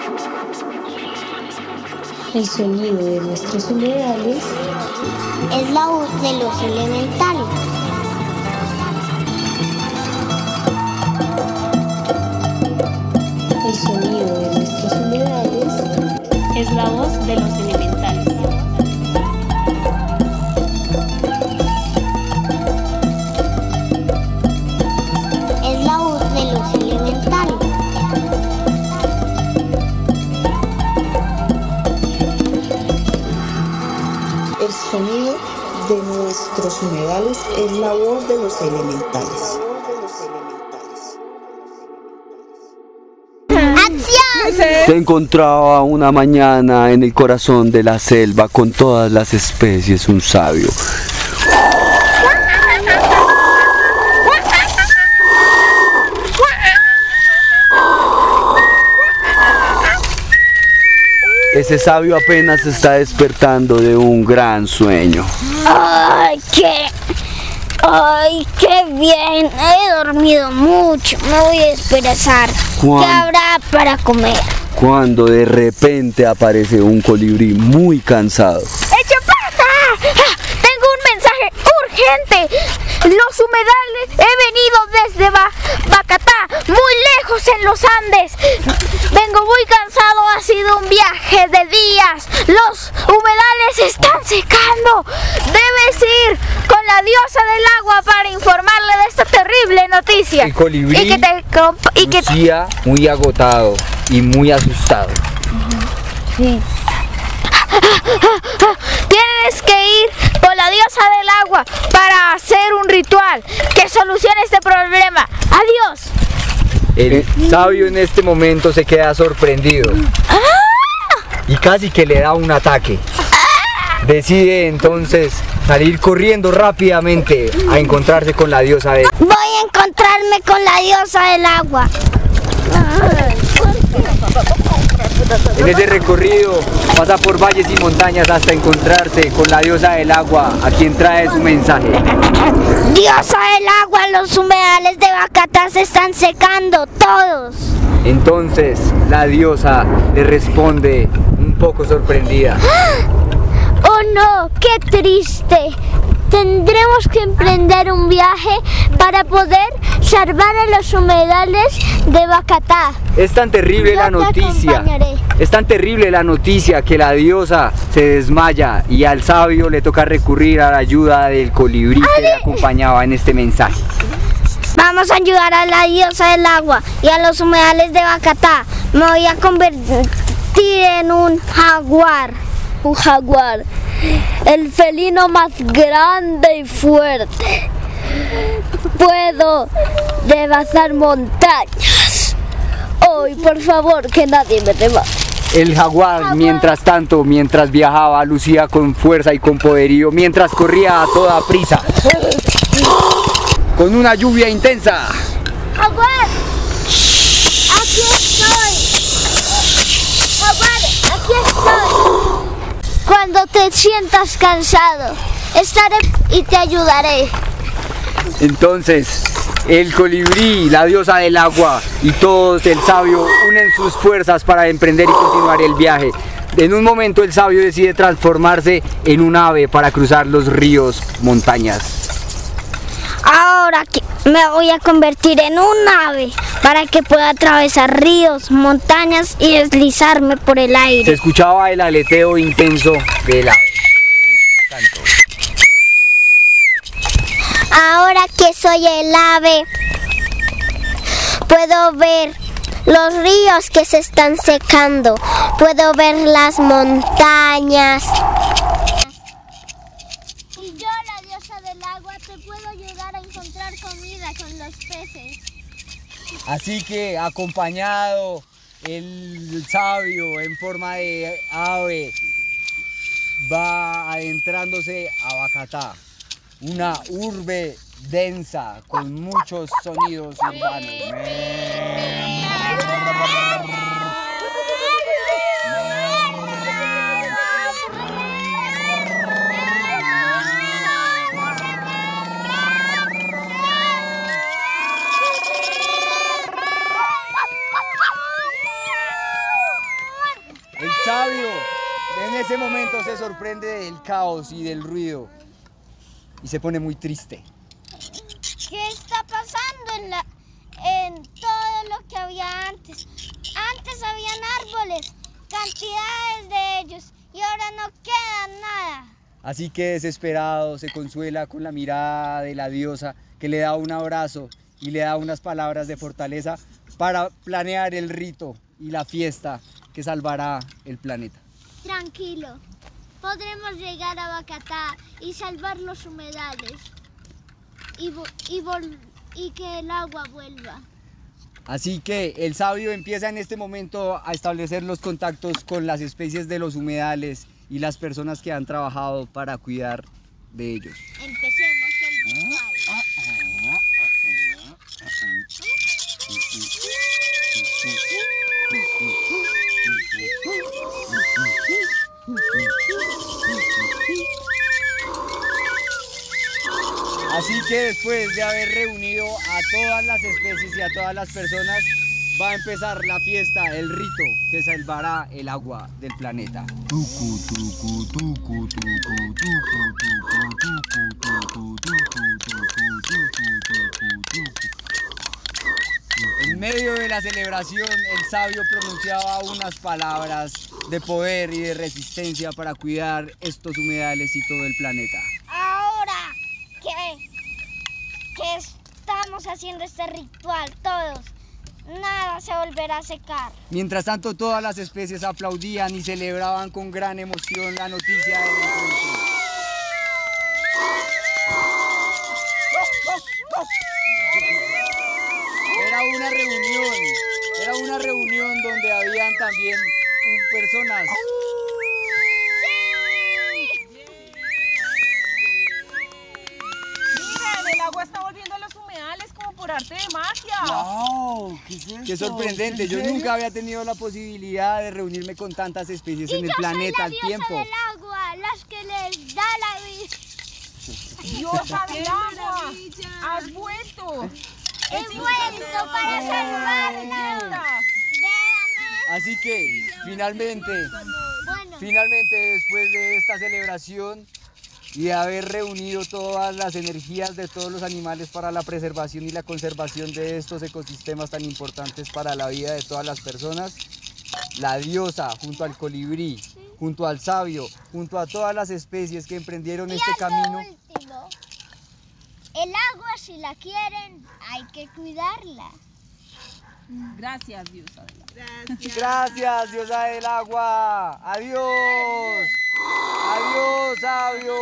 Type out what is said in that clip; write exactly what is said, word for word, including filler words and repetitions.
El sonido de nuestros humedales es la voz de los elementales. El sonido de nuestros humedales es la voz de los elementales. Es la voz de los elementales. El sonido de nuestros humedales es la voz de los elementales. Se encontraba una mañana en el corazón de la selva con todas las especies un sabio. Ese sabio apenas se está despertando de un gran sueño. ¡Ay, qué! ¡Ay, qué bien! He dormido mucho, me voy a desperezar. ¿Qué habrá para comer? Cuando de repente aparece un colibrí muy cansado. ¡Echa pata! ¡Ah! Tengo un mensaje urgente. Los humedales, he venido desde ba Bacatá, muy lejos en los Andes. Vengo muy cansado, ha sido un viaje de días. Los humedales están secando. Debes ir con la diosa del agua para informarle de esta terrible noticia. El colibrí y que te y que lucía muy agotado y muy asustado. Sí. Tienes que ir por la diosa del agua para hacer un ritual que solucione este problema. Adiós. El sabio en este momento se queda sorprendido y casi que le da un ataque. Decide entonces salir corriendo rápidamente a encontrarse con la diosa del agua. Voy a encontrarme con la diosa del agua. En ese recorrido pasa por valles y montañas hasta encontrarse con la diosa del agua, a quien trae su mensaje. Diosa del agua, los humedales de Bacatá se están secando todos. Entonces la diosa le responde un poco sorprendida. ¡Oh no! ¡Qué triste! Tendremos que emprender un viaje para poder salvar a los humedales de Bacatá. Es tan terrible Yo la te noticia. acompañaré. Es tan terrible la noticia que la diosa se desmaya y al sabio le toca recurrir a la ayuda del colibrí que le acompañaba en este mensaje. Vamos a ayudar a la diosa del agua y a los humedales de Bacatá. Me voy a convertir en un jaguar. Un jaguar, el felino más grande y fuerte. Puedo rebasar montañas. Hoy, por favor, que nadie me rebase. El jaguar, mientras tanto, mientras viajaba, lucía con fuerza y con poderío, mientras corría a toda prisa, con una lluvia intensa. ¡Jaguar! ¡Aquí estoy! ¡Jaguar! ¡Aquí estoy! Cuando te sientas cansado, estaré y te ayudaré. Entonces, el colibrí, la diosa del agua y todos el sabio unen sus fuerzas para emprender y continuar el viaje. En un momento el sabio decide transformarse en un ave para cruzar los ríos, montañas. Ahora que me voy a convertir en un ave para que pueda atravesar ríos, montañas y deslizarme por el Se aire. escuchaba el aleteo intenso del ave. Ahora que soy el ave, puedo ver los ríos que se están secando, puedo ver las montañas. Y yo, la diosa del agua, te puedo ayudar a encontrar comida con los peces. Así que acompañado el sabio en forma de ave va adentrándose a Bacatá, una urbe densa con muchos sonidos urbanos. El sabio en ese momento se sorprende del caos y del ruido y se pone muy triste. ¿Qué está pasando en, la, en todo lo que había antes? Antes habían árboles, cantidades de ellos, y ahora no queda nada. Así que desesperado se consuela con la mirada de la diosa, que le da un abrazo y le da unas palabras de fortaleza para planear el rito y la fiesta que salvará el planeta. Tranquilo, podremos llegar a Bacatá y salvar los humedales y, y, vol y que el agua vuelva. Así que el sabio empieza en este momento a establecer los contactos con las especies de los humedales y las personas que han trabajado para cuidar de ellos. Empecemos el ritual. Así que después de haber reunido a todas las especies y a todas las personas, va a empezar la fiesta, el rito que salvará el agua del planeta. En medio de la celebración, el sabio pronunciaba unas palabras de poder y de resistencia para cuidar estos humedales y todo el planeta. Ahora que, que estamos haciendo este ritual todos, nada se volverá a secar. Mientras tanto, todas las especies aplaudían y celebraban con gran emoción la noticia del encuentro. Era una reunión, era una reunión donde habían también personas. Miren, el agua está volviendo a los humedales como por arte de magia. ¡Wow! ¿Qué es esto? Qué sorprendente. Yo nunca había tenido la posibilidad de reunirme con tantas especies y en el yo planeta soy la al diosa tiempo. del agua, las que les da la vida. Diosa del agua, has vuelto. He vuelto para salvarnos. Déjame. Así que finalmente, Bueno, finalmente después de esta celebración y de haber reunido todas las energías de todos los animales para la preservación y la conservación de estos ecosistemas tan importantes para la vida de todas las personas, la diosa junto al colibrí, junto al sabio, junto a todas las especies que emprendieron y este algo camino. último. El agua, si la quieren, hay que cuidarla. Gracias, diosa del agua. Gracias, diosa del agua. Adiós. Adiós, sabio.